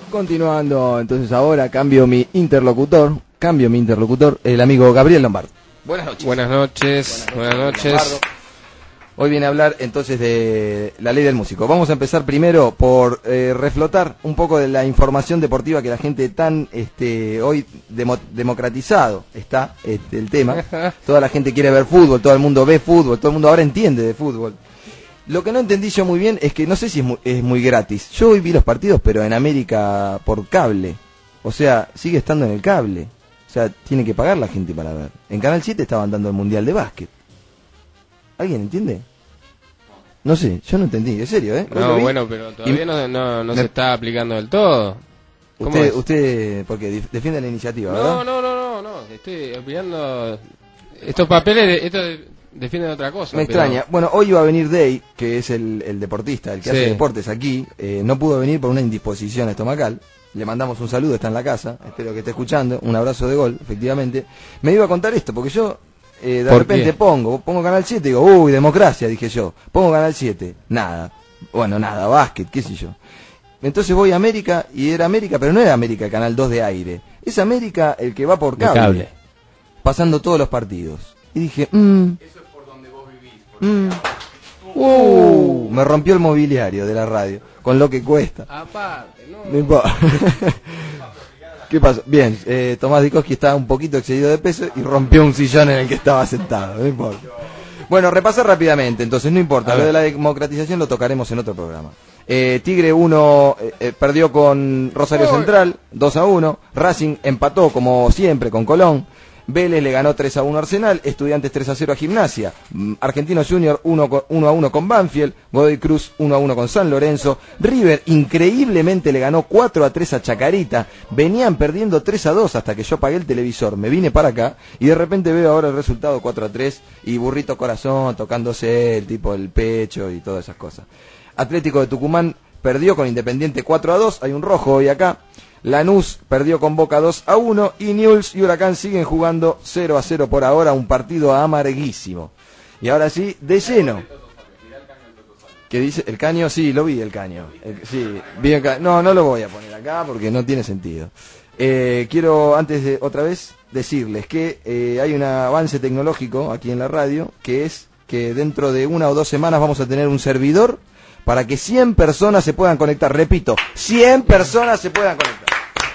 Continuando, entonces ahora cambio mi interlocutor, el amigo Gabriel Lombardo. Buenas noches. Buenas noches. Lombardo. Hoy viene a hablar entonces de la ley del músico. Vamos a empezar primero por reflotar un poco de la información deportiva que la gente tan hoy democratizado está el tema. Toda la gente quiere ver fútbol, todo el mundo ve fútbol, todo el mundo ahora entiende de fútbol. Lo que no entendí yo muy bien es que no sé si es muy gratis. Yo hoy vi los partidos, pero en América por cable. O sea, sigue estando en el cable. O sea, tiene que pagar la gente para ver. En Canal 7 estaban dando el Mundial de Básquet. ¿Alguien entiende? No sé, yo no entendí, en serio, ¿eh? No, bueno, pero todavía no se está aplicando del todo. Usted, porque defiende la iniciativa, ¿verdad? No, estoy opinando. Estos papeles, defienden otra cosa. Me extraña. Bueno, hoy iba a venir Day, que es el deportista, el que hace deportes aquí. No pudo venir por una indisposición estomacal. Le mandamos un saludo, está en la casa. Espero que esté escuchando. Un abrazo de gol, efectivamente. Me iba a contar esto, porque yo de repente pongo Canal 7 y digo, uy, democracia, dije yo. Pongo Canal 7, nada. Bueno, nada, básquet, qué sé yo. Entonces voy a América, y era América, pero no era América el Canal 2 de aire. Es América el que va por cable. Pasando todos los partidos. Y dije, Eso es por donde vos vivís. Me rompió el mobiliario de la radio, con lo que cuesta. Aparte, no importa. ¿Qué pasó? Bien, Tomás Dikoski estaba un poquito excedido de peso y rompió un sillón en el que estaba sentado, no importa. Bueno, repasar rápidamente, entonces no importa, lo de la democratización lo tocaremos en otro programa. Tigre 1 perdió con Rosario Central, 2-1, Racing empató como siempre con Colón, Vélez le ganó 3-1 a Arsenal, Estudiantes 3-0 a Gimnasia, Argentinos Junior 1-1 con Banfield, Godoy Cruz 1-1 con San Lorenzo, River increíblemente le ganó 4-3 a Chacarita, venían perdiendo 3-2 hasta que yo apagué el televisor, me vine para acá y de repente veo ahora el resultado 4-3 y Burrito Corazón tocándose el pecho y todas esas cosas. Atlético de Tucumán perdió con Independiente 4-2, hay un rojo hoy acá. Lanús perdió con Boca 2-1 y Newell's y Huracán siguen jugando 0-0 por ahora, un partido amarguísimo. Y ahora sí, de lleno. ¿Qué dice? ¿El caño? Sí, lo vi el caño. Sí, vi el caño. No lo voy a poner acá porque no tiene sentido. Quiero antes de otra vez decirles que hay un avance tecnológico aquí en la radio, que es que dentro de 1 o 2 semanas vamos a tener un servidor para que 100 personas se puedan conectar. Repito, 100 personas se puedan conectar.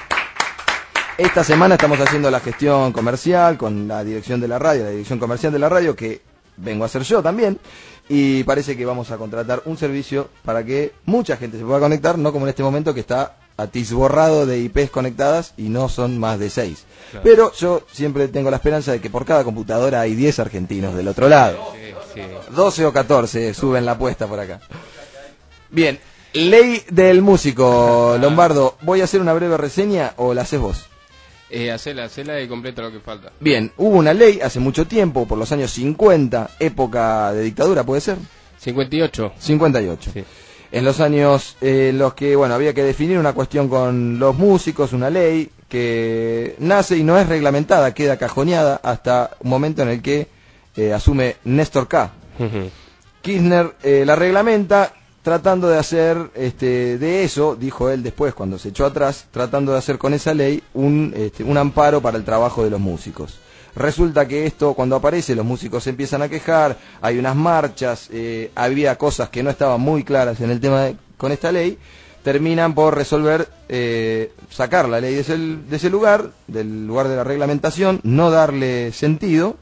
Esta semana estamos haciendo la gestión comercial con la dirección de la radio, la dirección comercial de la radio, que vengo a hacer yo también, y parece que vamos a contratar un servicio para que mucha gente se pueda conectar, no como en este momento que está atisborrado de IPs conectadas y no son más de 6. Claro. Pero yo siempre tengo la esperanza de que por cada computadora hay 10 argentinos del otro lado. Sí. 12 o 14 suben la apuesta por acá. Bien, ley del músico, Lombardo, ¿voy a hacer una breve reseña o la haces vos? Hacela y completa lo que falta. Bien, hubo una ley hace mucho tiempo, por los años 50, época de dictadura, ¿puede ser? 58. Sí. En los años en los que, había que definir una cuestión con los músicos, una ley que nace y no es reglamentada, queda cajoneada hasta un momento en el que asume Néstor K. Kirchner la reglamenta, tratando de hacer de eso, dijo él después cuando se echó atrás, tratando de hacer con esa ley un amparo para el trabajo de los músicos. Resulta que esto, cuando aparece, los músicos se empiezan a quejar, hay unas marchas, había cosas que no estaban muy claras en el tema con esta ley, terminan por resolver sacar la ley de ese lugar, del lugar de la reglamentación, no darle sentido,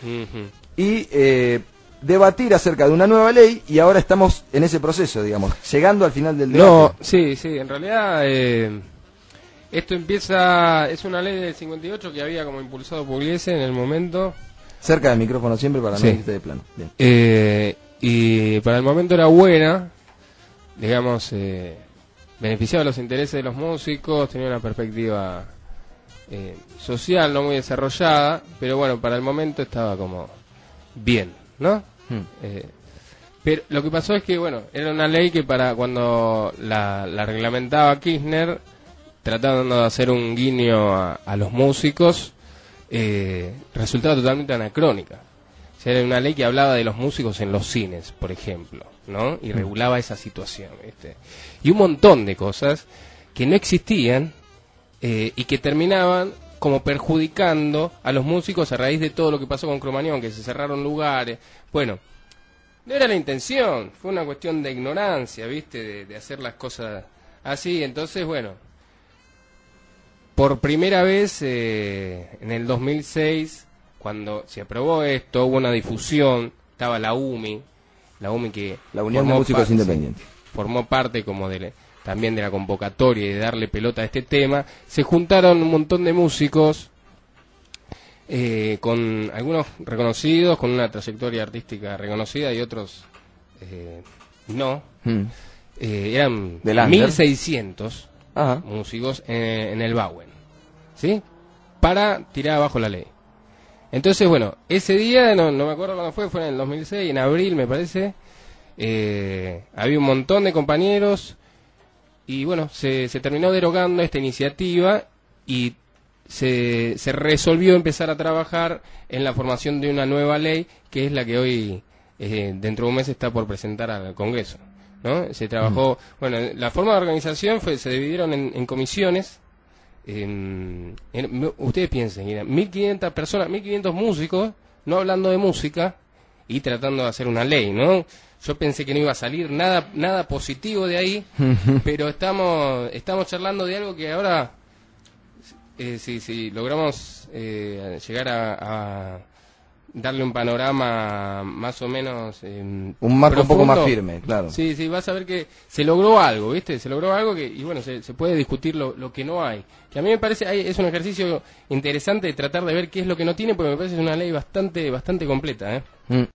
y debatir acerca de una nueva ley, y ahora estamos en ese proceso, digamos, llegando al final del debate. No, sí, en realidad esto es una ley del 58 que había como impulsado Pugliese en el momento. Cerca del micrófono siempre para no irte de plano. Bien. Y para el momento era buena, digamos, beneficiaba los intereses de los músicos, tenía una perspectiva social no muy desarrollada, pero bueno, para el momento estaba como bien, ¿no? Pero lo que pasó es que, era una ley que para cuando la reglamentaba Kirchner, tratando de hacer un guiño a los músicos, resultaba totalmente anacrónica. O sea, era una ley que hablaba de los músicos en los cines, por ejemplo, ¿no? Y regulaba esa situación, ¿viste? Y un montón de cosas que no existían y que terminaban como perjudicando a los músicos a raíz de todo lo que pasó con Cromañón, que se cerraron lugares. Bueno, no era la intención, fue una cuestión de ignorancia, ¿viste? De hacer las cosas así. Entonces, bueno, por primera vez en el 2006, cuando se aprobó esto, hubo una difusión, estaba la UMI que... La Unión de Músicos Independientes. Formó parte como también de la convocatoria y de darle pelota a este tema. Se juntaron un montón de músicos, con algunos reconocidos, con una trayectoria artística reconocida y otros no. Eran 1.600 músicos en el Bauen, ¿sí? Para tirar abajo la ley. Entonces, bueno, ese día, no me acuerdo cuándo fue en el 2006, en abril me parece, había un montón de compañeros y bueno, se terminó derogando esta iniciativa y se resolvió empezar a trabajar en la formación de una nueva ley, que es la que hoy, dentro de un mes, está por presentar al Congreso, ¿no? Se trabajó, bueno, la forma de organización se dividieron en comisiones. Ustedes piensen, 1.500 personas, 1.500 músicos, no hablando de música y tratando de hacer una ley, ¿no? Yo pensé que no iba a salir nada positivo de ahí, pero estamos charlando de algo que ahora, si logramos llegar a darle un panorama más o menos un marco profundo, un poco más firme, claro. Sí, vas a ver que se logró algo, ¿viste? Se logró algo que, y bueno, se puede discutir lo que no hay. Que a mí me parece, es un ejercicio interesante de tratar de ver qué es lo que no tiene, porque me parece que es una ley bastante completa, ¿eh?